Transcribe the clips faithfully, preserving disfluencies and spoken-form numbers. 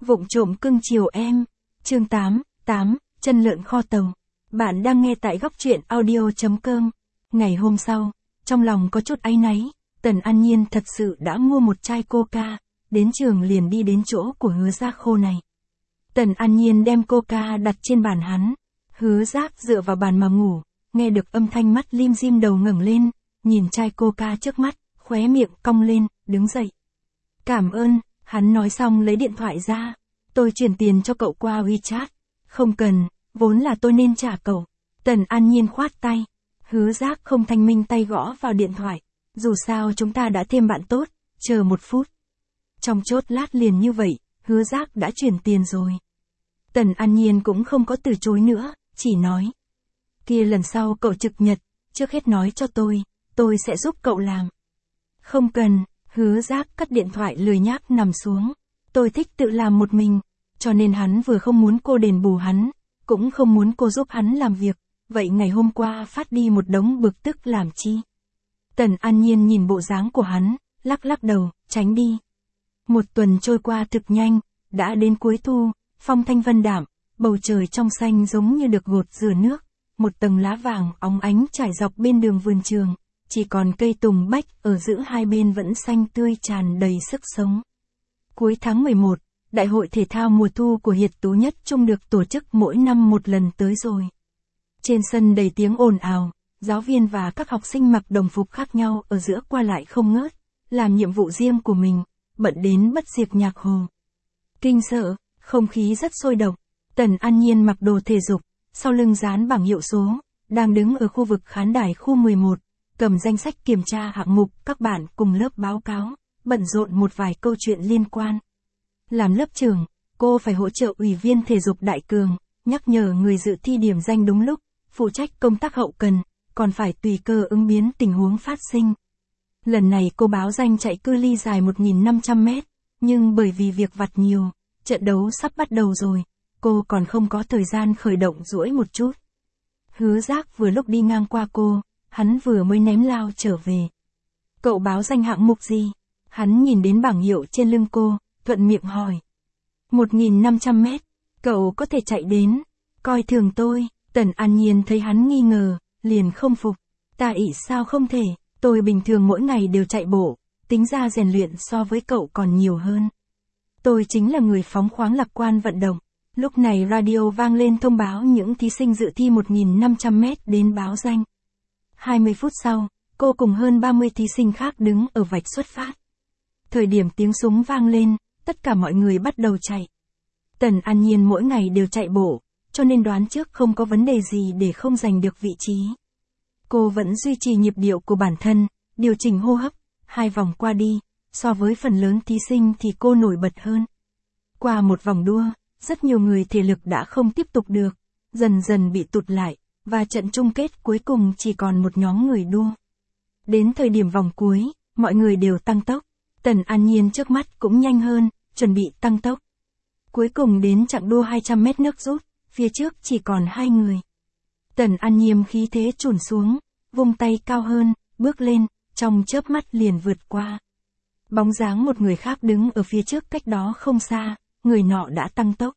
Vụng trộm cưng chiều em. Chương tám, tám, chân lợn kho tàu. Bạn đang nghe tại góc truyện audio chấm com. Ngày hôm sau, trong lòng có chút áy náy, Tần An Nhiên thật sự đã mua một chai coca, đến trường liền đi đến chỗ của Hứa Giác khô này. Tần An Nhiên đem coca đặt trên bàn hắn. Hứa Giác dựa vào bàn mà ngủ, nghe được âm thanh mắt lim dim đầu ngẩng lên, nhìn chai coca trước mắt, khóe miệng cong lên, đứng dậy. Cảm ơn, hắn nói xong lấy điện thoại ra. Tôi chuyển tiền cho cậu qua WeChat. Không cần, vốn là tôi nên trả cậu. Tần An Nhiên khoát tay. Hứa Giác không thanh minh tay gõ vào điện thoại. Dù sao chúng ta đã thêm bạn tốt, chờ một phút. Trong chốt lát liền như vậy, Hứa Giác đã chuyển tiền rồi. Tần An Nhiên cũng không có từ chối nữa, chỉ nói. Kia lần sau cậu trực nhật, trước hết nói cho tôi, tôi sẽ giúp cậu làm. Không cần, Hứa Giác cắt điện thoại lười nhác nằm xuống. Tôi thích tự làm một mình, cho nên hắn vừa không muốn cô đền bù hắn, cũng không muốn cô giúp hắn làm việc, vậy ngày hôm qua phát đi một đống bực tức làm chi. Tần An Nhiên nhìn bộ dáng của hắn, lắc lắc đầu, tránh đi. Một tuần trôi qua thực nhanh, đã đến cuối thu, phong thanh vân đạm, bầu trời trong xanh giống như được gột rửa nước, một tầng lá vàng óng ánh trải dọc bên đường vườn trường, chỉ còn cây tùng bách ở giữa hai bên vẫn xanh tươi tràn đầy sức sống. Cuối tháng mười một, Đại hội thể thao mùa thu của Hiệt Tú Nhất Trung được tổ chức mỗi năm một lần tới rồi. Trên sân đầy tiếng ồn ào, giáo viên và các học sinh mặc đồng phục khác nhau ở giữa qua lại không ngớt, làm nhiệm vụ riêng của mình, bận đến bất diệt nhạc hồ. Kinh sợ, không khí rất sôi động. Tần An Nhiên mặc đồ thể dục, sau lưng dán bảng hiệu số, đang đứng ở khu vực khán đài khu mười một, cầm danh sách kiểm tra hạng mục các bạn cùng lớp báo cáo, bận rộn một vài câu chuyện liên quan. Làm lớp trưởng, cô phải hỗ trợ ủy viên thể dục Đại Cường, nhắc nhở người dự thi điểm danh đúng lúc, phụ trách công tác hậu cần, còn phải tùy cơ ứng biến tình huống phát sinh. Lần này cô báo danh chạy cự ly dài một nghìn năm trăm mét, nhưng bởi vì việc vặt nhiều, trận đấu sắp bắt đầu rồi, cô còn không có thời gian khởi động duỗi một chút. Hứa Giác vừa lúc đi ngang qua cô, hắn vừa mới ném lao trở về. Cậu báo danh hạng mục gì? Hắn nhìn đến bảng hiệu trên lưng cô, thuận miệng hỏi. một nghìn năm trăm mét, cậu có thể chạy đến, coi thường tôi. Tần An Nhiên thấy hắn nghi ngờ, liền không phục. Ta ỷ sao không thể, tôi bình thường mỗi ngày đều chạy bộ, tính ra rèn luyện so với cậu còn nhiều hơn. Tôi chính là người phóng khoáng lạc quan vận động. Lúc này radio vang lên thông báo những thí sinh dự thi một nghìn năm trăm mét đến báo danh. hai mươi phút sau, cô cùng hơn ba mươi thí sinh khác đứng ở vạch xuất phát. Thời điểm tiếng súng vang lên, tất cả mọi người bắt đầu chạy. Tần An Nhiên mỗi ngày đều chạy bộ, cho nên đoán trước không có vấn đề gì để không giành được vị trí. Cô vẫn duy trì nhịp điệu của bản thân, điều chỉnh hô hấp, hai vòng qua đi, so với phần lớn thí sinh thì cô nổi bật hơn. Qua một vòng đua, rất nhiều người thể lực đã không tiếp tục được, dần dần bị tụt lại, và trận chung kết cuối cùng chỉ còn một nhóm người đua. Đến thời điểm vòng cuối, mọi người đều tăng tốc. Tần An Nhiên trước mắt cũng nhanh hơn, chuẩn bị tăng tốc. Cuối cùng đến chặng đua hai trăm mét nước rút, phía trước chỉ còn hai người. Tần An Nhiên khí thế chùn xuống, vung tay cao hơn, bước lên, trong chớp mắt liền vượt qua. Bóng dáng một người khác đứng ở phía trước cách đó không xa, người nọ đã tăng tốc.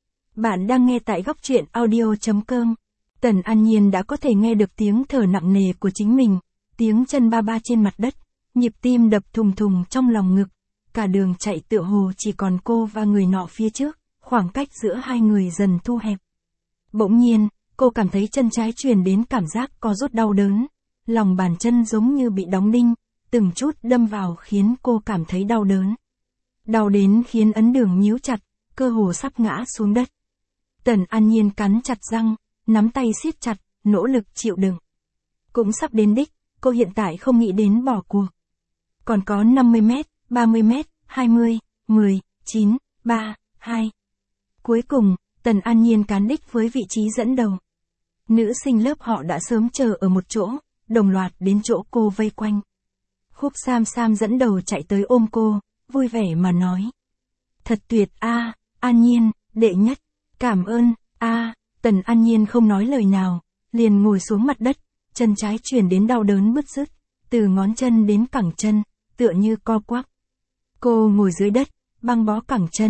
Bạn đang nghe tại góc truyện audio chấm com. Tần An Nhiên đã có thể nghe được tiếng thở nặng nề của chính mình, tiếng chân ba ba trên mặt đất, nhịp tim đập thùng thùng trong lòng ngực. Cả đường chạy tựa hồ chỉ còn cô và người nọ phía trước, khoảng cách giữa hai người dần thu hẹp. Bỗng nhiên, cô cảm thấy chân trái truyền đến cảm giác co rút đau đớn, lòng bàn chân giống như bị đóng đinh, từng chút đâm vào khiến cô cảm thấy đau đớn. Đau đến khiến ấn đường nhíu chặt, cơ hồ sắp ngã xuống đất. Tần An Nhiên cắn chặt răng, nắm tay siết chặt, nỗ lực chịu đựng. Cũng sắp đến đích, cô hiện tại không nghĩ đến bỏ cuộc. Còn có năm mươi mét, ba mươi mét, hai mươi, mười, chín, ba, hai. Cuối cùng, Tần An Nhiên cán đích với vị trí dẫn đầu. Nữ sinh lớp họ đã sớm chờ ở một chỗ, đồng loạt đến chỗ cô vây quanh. Khúc Sam Sam dẫn đầu chạy tới ôm cô, vui vẻ mà nói. Thật tuyệt a, An Nhiên, đệ nhất, cảm ơn, a. Tần An Nhiên không nói lời nào, liền ngồi xuống mặt đất, chân trái truyền đến đau đớn bứt rứt, từ ngón chân đến cẳng chân, tựa như co quắp. Cô ngồi dưới đất, băng bó cẳng chân,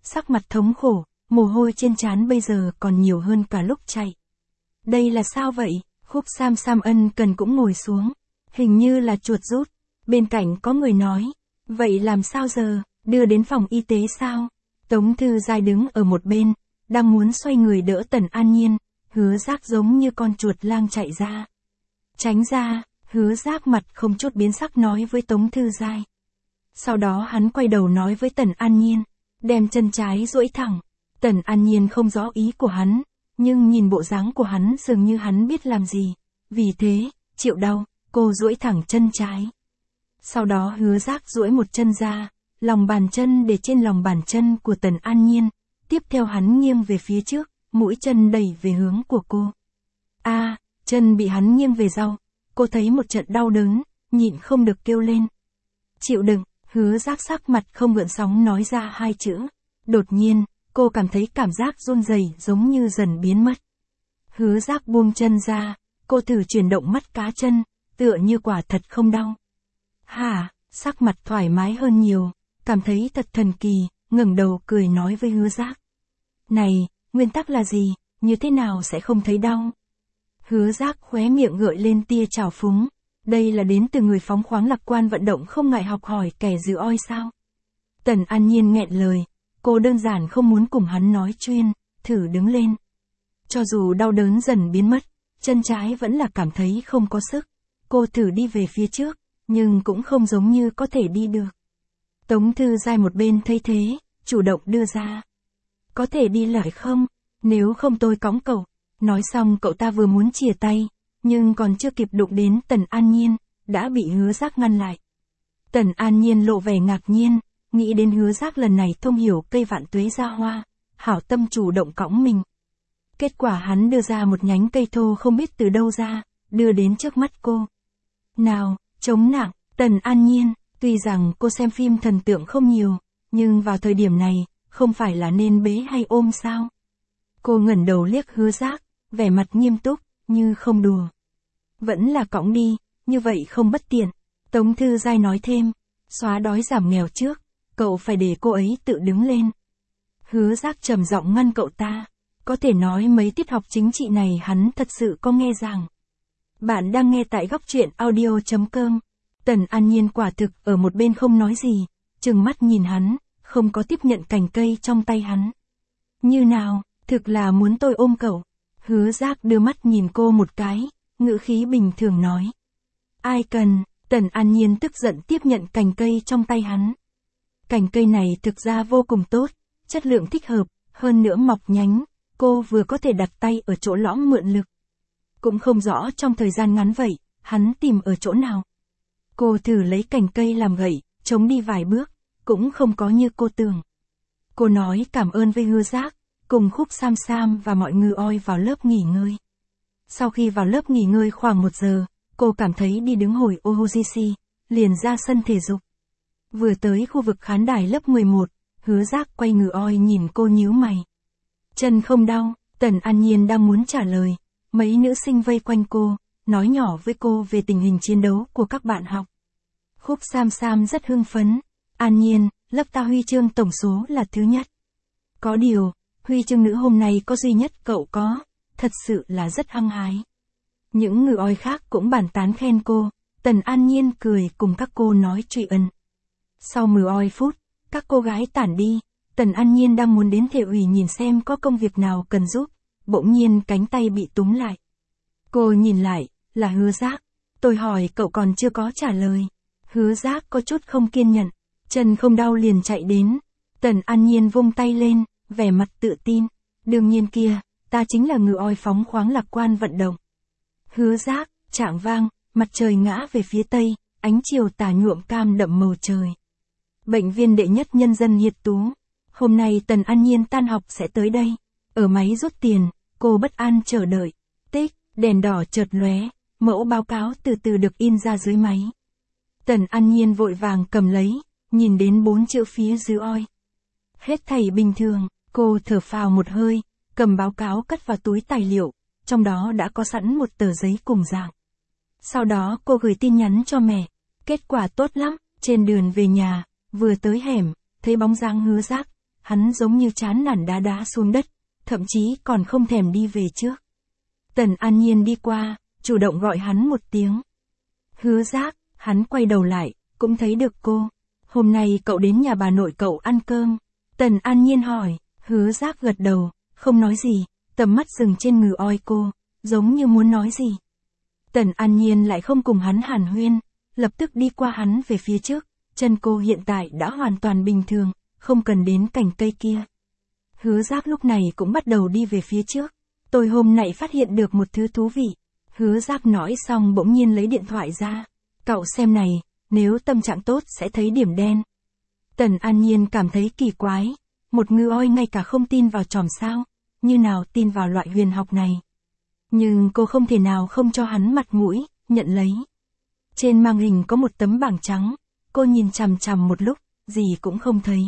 sắc mặt thống khổ, mồ hôi trên trán bây giờ còn nhiều hơn cả lúc chạy. Đây là sao vậy? Khúc Sam Sam ân cần cũng ngồi xuống. Hình như là chuột rút. Bên cạnh có người nói. Vậy làm sao giờ? Đưa đến phòng y tế sao? Tống Thư Giai đứng ở một bên, đang muốn xoay người đỡ Tần An Nhiên. Hứa Giác giống như con chuột lang chạy ra. Tránh ra, Hứa Giác mặt không chút biến sắc nói với Tống Thư Giai. Sau đó hắn quay đầu nói với Tần An Nhiên, đem chân trái duỗi thẳng. Tần An Nhiên không rõ ý của hắn, nhưng nhìn bộ dáng của hắn dường như hắn biết làm gì. Vì thế, chịu đau, cô duỗi thẳng chân trái. Sau đó Hứa Giác duỗi một chân ra, lòng bàn chân để trên lòng bàn chân của Tần An Nhiên. Tiếp theo hắn nghiêng về phía trước, mũi chân đẩy về hướng của cô. A, à, chân bị hắn nghiêng về sau, cô thấy một trận đau đớn, nhịn không được kêu lên. Chịu đựng, Hứa Giác sắc mặt không gợn sóng nói ra hai chữ. Đột nhiên, cô cảm thấy cảm giác run rẩy giống như dần biến mất. Hứa Giác buông chân ra, cô thử chuyển động mắt cá chân, tựa như quả thật không đau. Hả, sắc mặt thoải mái hơn nhiều, cảm thấy thật thần kỳ, ngẩng đầu cười nói với Hứa Giác. Này, nguyên tắc là gì, như thế nào sẽ không thấy đau? Hứa Giác khóe miệng gợi lên tia trào phúng. Đây là đến từ người phóng khoáng lạc quan vận động không ngại học hỏi kẻ dữ oi sao? Tần An Nhiên nghẹn lời, cô đơn giản không muốn cùng hắn nói chuyên, thử đứng lên. Cho dù đau đớn dần biến mất, chân trái vẫn là cảm thấy không có sức. Cô thử đi về phía trước, nhưng cũng không giống như có thể đi được. Tống Thư Giai một bên thấy thế, chủ động đưa ra. Có thể đi lại không? Nếu không tôi cõng cậu. Nói xong cậu ta vừa muốn chìa tay, nhưng còn chưa kịp đụng đến Tần An Nhiên, đã bị Hứa Giác ngăn lại. Tần An Nhiên lộ vẻ ngạc nhiên, nghĩ đến Hứa Giác lần này thông hiểu cây vạn tuế ra hoa, hảo tâm chủ động cõng mình. Kết quả hắn đưa ra một nhánh cây thô không biết từ đâu ra, đưa đến trước mắt cô. Nào, chống nặng, Tần An Nhiên, tuy rằng cô xem phim thần tượng không nhiều, nhưng vào thời điểm này, không phải là nên bế hay ôm sao? Cô ngẩng đầu liếc Hứa Giác, vẻ mặt nghiêm túc, như không đùa. Vẫn là cõng đi, như vậy không bất tiện. Tống Thư Giai nói thêm, xóa đói giảm nghèo trước, cậu phải để cô ấy tự đứng lên. Hứa Giác trầm giọng ngăn cậu ta, có thể nói mấy tiết học chính trị này hắn thật sự có nghe rằng. Bạn đang nghe tại góc truyện audio chấm com. Tần An Nhiên quả thực ở một bên không nói gì, trừng mắt nhìn hắn, không có tiếp nhận cành cây trong tay hắn. Như nào, thực là muốn tôi ôm cậu. Hứa Giác đưa mắt nhìn cô một cái, ngữ khí bình thường nói. Ai cần, Tần An Nhiên tức giận tiếp nhận cành cây trong tay hắn. Cành cây này thực ra vô cùng tốt, chất lượng thích hợp, hơn nữa mọc nhánh, cô vừa có thể đặt tay ở chỗ lõm mượn lực. Cũng không rõ trong thời gian ngắn vậy, hắn tìm ở chỗ nào. Cô thử lấy cành cây làm gậy, chống đi vài bước, cũng không có như cô tưởng. Cô nói cảm ơn với Hứa Giác, cùng Khúc Sam Sam và mọi người oi vào lớp nghỉ ngơi. Sau khi vào lớp nghỉ ngơi khoảng một giờ, cô cảm thấy đi đứng hồi ô hô di xi, liền ra sân thể dục. Vừa tới khu vực khán đài lớp mười một, Hứa Giác quay người oi nhìn cô nhíu mày. Chân không đau, Tần An Nhiên đang muốn trả lời. Mấy nữ sinh vây quanh cô, nói nhỏ với cô về tình hình chiến đấu của các bạn học. Khúc Sam Sam rất hưng phấn. An Nhiên, lớp ta huy chương tổng số là thứ nhất. Có điều, huy chương nữ hôm nay có duy nhất cậu có, thật sự là rất hăng hái. Những người oi khác cũng bàn tán khen cô, Tần An Nhiên cười cùng các cô nói chuyện ân. Sau mười oi phút, các cô gái tản đi, Tần An Nhiên đang muốn đến thể ủy nhìn xem có công việc nào cần giúp, bỗng nhiên cánh tay bị túm lại. Cô nhìn lại, là Hứa Giác, tôi hỏi cậu còn chưa có trả lời. Hứa Giác có chút không kiên nhẫn, chân không đau liền chạy đến. Tần An Nhiên vung tay lên, vẻ mặt tự tin, đương nhiên kia, ta chính là ngựa oi phóng khoáng lạc quan vận động. Hứa Giác, chạng vang, mặt trời ngã về phía tây, ánh chiều tà nhuộm cam đậm màu trời. Bệnh viên đệ nhất nhân dân Hiệt Tú. Hôm nay Tần An Nhiên tan học sẽ tới đây. Ở máy rút tiền, cô bất an chờ đợi. Tích, đèn đỏ chợt lóe, mẫu báo cáo từ từ được in ra dưới máy. Tần An Nhiên vội vàng cầm lấy, nhìn đến bốn chữ phía dưới oi. Hết thảy bình thường, cô thở phào một hơi, cầm báo cáo cất vào túi tài liệu, trong đó đã có sẵn một tờ giấy cùng dạng. Sau đó cô gửi tin nhắn cho mẹ, kết quả tốt lắm, trên đường về nhà, vừa tới hẻm, thấy bóng dáng Hứa Giác, hắn giống như chán nản đá đá xuống đất, thậm chí còn không thèm đi về trước. Tần An Nhiên đi qua, chủ động gọi hắn một tiếng. Hứa Giác, hắn quay đầu lại, cũng thấy được cô. Hôm nay cậu đến nhà bà nội cậu ăn cơm. Tần An Nhiên hỏi, Hứa Giác gật đầu, không nói gì, tầm mắt dừng trên ngừ oi cô, giống như muốn nói gì. Tần An Nhiên lại không cùng hắn hàn huyên, lập tức đi qua hắn về phía trước, chân cô hiện tại đã hoàn toàn bình thường, không cần đến cành cây kia. Hứa Giác lúc này cũng bắt đầu đi về phía trước. Tôi hôm nay phát hiện được một thứ thú vị. Hứa Giác nói xong bỗng nhiên lấy điện thoại ra. Cậu xem này, nếu tâm trạng tốt sẽ thấy điểm đen. Tần An Nhiên cảm thấy kỳ quái. Một ngư oi ngay cả không tin vào chòm sao, như nào tin vào loại huyền học này. Nhưng cô không thể nào không cho hắn mặt mũi, nhận lấy. Trên màn hình có một tấm bảng trắng, cô nhìn chằm chằm một lúc, gì cũng không thấy.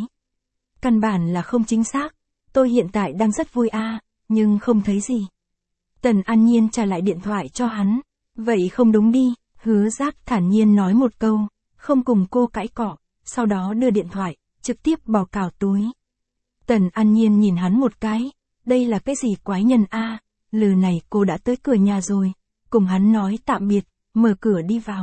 Căn bản là không chính xác, tôi hiện tại đang rất vui a, nhưng không thấy gì. Tần An Nhiên trả lại điện thoại cho hắn, vậy không đúng đi, Hứa Giác thản nhiên nói một câu, không cùng cô cãi cọ, sau đó đưa điện thoại, trực tiếp bỏ cào túi. Tần An Nhiên nhìn hắn một cái, đây là cái gì quái nhân a, lừ này cô đã tới cửa nhà rồi, cùng hắn nói tạm biệt, mở cửa đi vào.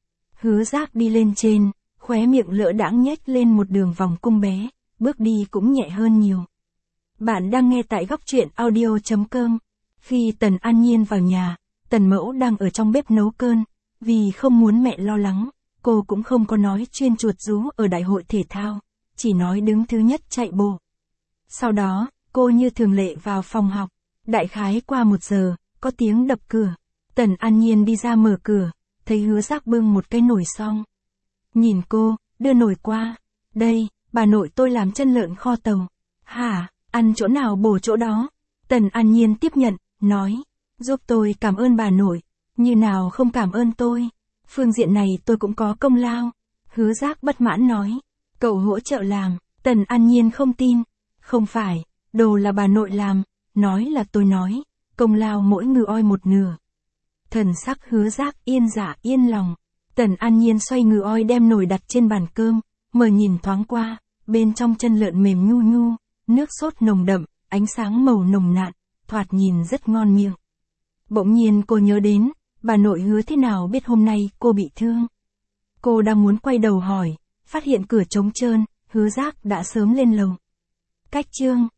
Hứa Giác đi lên trên, khóe miệng lỡ đãng nhếch lên một đường vòng cung bé, bước đi cũng nhẹ hơn nhiều. Bạn đang nghe tại góc truyện audio chấm com. Khi Tần An Nhiên vào nhà, Tần Mẫu đang ở trong bếp nấu cơm, vì không muốn mẹ lo lắng, cô cũng không có nói chuyên chuột rú ở đại hội thể thao, chỉ nói đứng thứ nhất chạy bộ. Sau đó, cô như thường lệ vào phòng học, đại khái qua một giờ, có tiếng đập cửa. Tần An Nhiên đi ra mở cửa, thấy Hứa Giác bưng một cái nồi xong. Nhìn cô, đưa nồi qua, đây, bà nội tôi làm chân lợn kho tàu. Hả, ăn chỗ nào bổ chỗ đó. Tần An Nhiên tiếp nhận, nói, giúp tôi cảm ơn bà nội, như nào không cảm ơn tôi, phương diện này tôi cũng có công lao. Hứa Giác bất mãn nói, cậu hỗ trợ làm. Tần An Nhiên không tin, không phải, đồ là bà nội làm, nói là tôi nói, công lao mỗi ngư oi một nửa. Thần sắc Hứa Giác yên dạ yên lòng. Tần An Nhiên xoay ngư oi đem nồi đặt trên bàn cơm, mở nhìn thoáng qua, bên trong chân lợn mềm nhu nhu, nước sốt nồng đậm, ánh sáng màu nồng nàn, thoạt nhìn rất ngon miệng. Bỗng nhiên cô nhớ đến, bà nội Hứa thế nào biết hôm nay cô bị thương. Cô đang muốn quay đầu hỏi, phát hiện cửa trống trơn, Hứa Giác đã sớm lên lầu. Cách chương